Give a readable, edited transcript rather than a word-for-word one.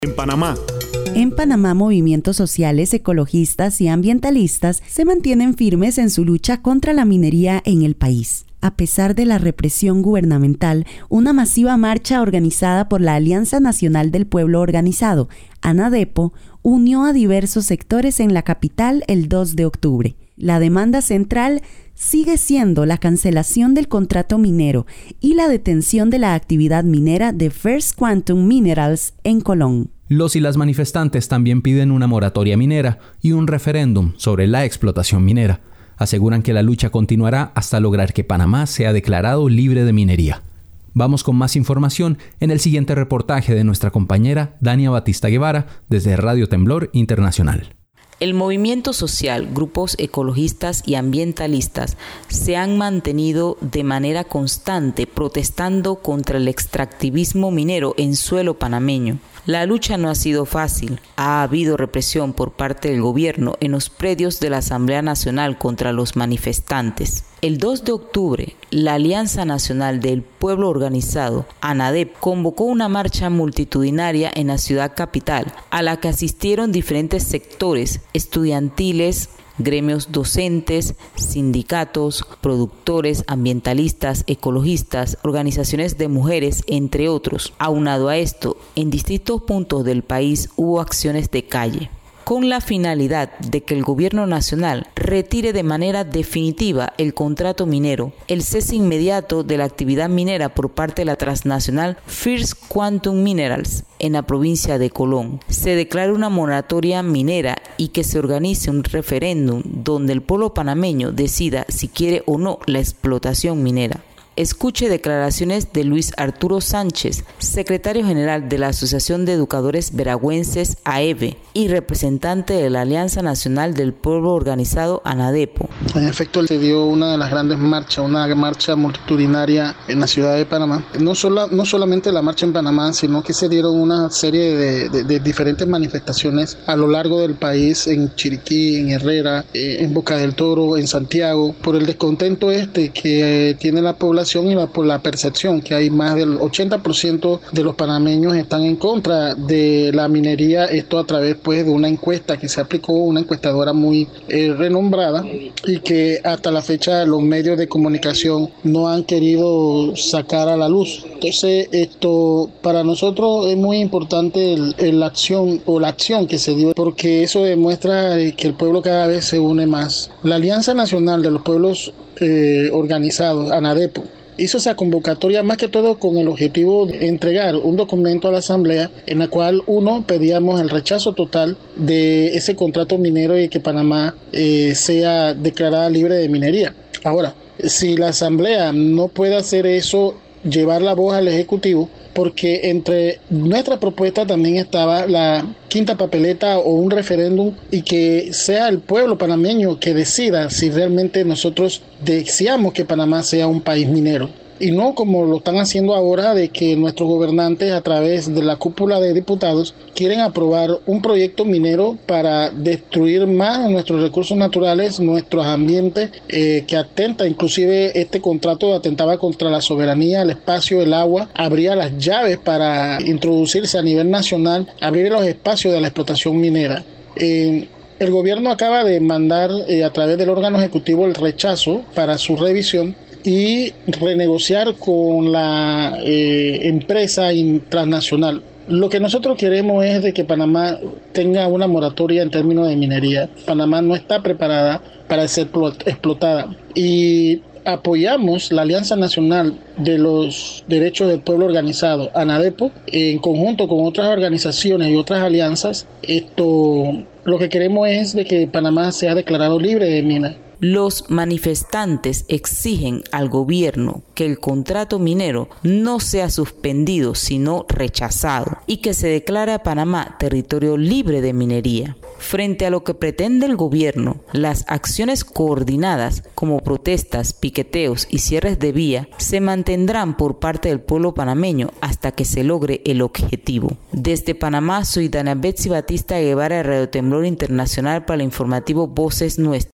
En Panamá. En Panamá, movimientos sociales, ecologistas y ambientalistas se mantienen firmes en su lucha contra la minería en el país. A pesar de la represión gubernamental, una masiva marcha organizada por la Alianza Nacional del Pueblo Organizado, ANADEPO, unió a diversos sectores en la capital el 2 de octubre. La demanda central sigue siendo la cancelación del contrato minero y la detención de la actividad minera de First Quantum Minerals en Colón. Los y las manifestantes también piden una moratoria minera y un referéndum sobre la explotación minera. Aseguran que la lucha continuará hasta lograr que Panamá sea declarado libre de minería. Vamos con más información en el siguiente reportaje de nuestra compañera Dania Batista Guevara desde Radio Temblor Internacional. El movimiento social, grupos ecologistas y ambientalistas se han mantenido de manera constante protestando contra el extractivismo minero en suelo panameño. La lucha no ha sido fácil. Ha habido represión por parte del gobierno en los predios de la Asamblea Nacional contra los manifestantes. El 2 de octubre, la Alianza Nacional del Pueblo Organizado, ANADEP, convocó una marcha multitudinaria en la ciudad capital, a la que asistieron diferentes sectores estudiantiles, gremios docentes, sindicatos, productores, ambientalistas, ecologistas, organizaciones de mujeres, entre otros. Aunado a esto, en distintos puntos del país hubo acciones de calle, con la finalidad de que el gobierno nacional retire de manera definitiva el contrato minero, el cese inmediato de la actividad minera por parte de la transnacional First Quantum Minerals en la provincia de Colón, se declare una moratoria minera y que se organice un referéndum donde el pueblo panameño decida si quiere o no la explotación minera. Escuche declaraciones de Luis Arturo Sánchez, secretario general de la Asociación de Educadores Veragüenses AEVE y representante de la Alianza Nacional del Pueblo Organizado ANADEPO. En efecto, se dio una de las grandes marchas, una marcha multitudinaria en la ciudad de Panamá. No solamente la marcha en Panamá, sino que se dieron una serie de diferentes manifestaciones a lo largo del país, en Chiriquí, en Herrera, en Boca del Toro, en Santiago, por el descontento que tiene la población y por la percepción que hay más del 80% de los panameños están en contra de la minería, esto a través de una encuesta que se aplicó, una encuestadora muy renombrada y que hasta la fecha los medios de comunicación no han querido sacar a la luz. Entonces esto para nosotros es muy importante la acción que se dio, porque eso demuestra que el pueblo cada vez se une más. La Alianza Nacional de los Pueblos Organizados, ANADEPO, hizo esa convocatoria más que todo con el objetivo de entregar un documento a la Asamblea en la cual pedíamos el rechazo total de ese contrato minero y que Panamá sea declarada libre de minería. Ahora, si la Asamblea no puede hacer eso, llevar la voz al Ejecutivo, porque entre nuestra propuesta también estaba la quinta papeleta o un referéndum y que sea el pueblo panameño que decida si realmente nosotros deseamos que Panamá sea un país minero. Y no como lo están haciendo ahora, de que nuestros gobernantes a través de la cúpula de diputados quieren aprobar un proyecto minero para destruir más nuestros recursos naturales, nuestros ambientes, que atenta, inclusive este contrato atentaba contra la soberanía, el espacio, el agua, abría las llaves para introducirse a nivel nacional, abrir los espacios de la explotación minera. El gobierno acaba de mandar a través del órgano ejecutivo el rechazo para su revisión y renegociar con la empresa transnacional. Lo que nosotros queremos es de que Panamá tenga una moratoria en términos de minería. Panamá no está preparada para ser explotada y apoyamos la Alianza Nacional de los Derechos del Pueblo Organizado, ANADEPO, en conjunto con otras organizaciones y otras alianzas. Lo que queremos es de que Panamá sea declarado libre de minas. Los manifestantes exigen al gobierno que el contrato minero no sea suspendido, sino rechazado, y que se declare a Panamá territorio libre de minería. Frente a lo que pretende el gobierno, las acciones coordinadas como protestas, piqueteos y cierres de vía se mantendrán por parte del pueblo panameño hasta que se logre el objetivo. Desde Panamá, soy Dania Batista Guevara de Radio Temblor Internacional para el informativo Voces Nuestras.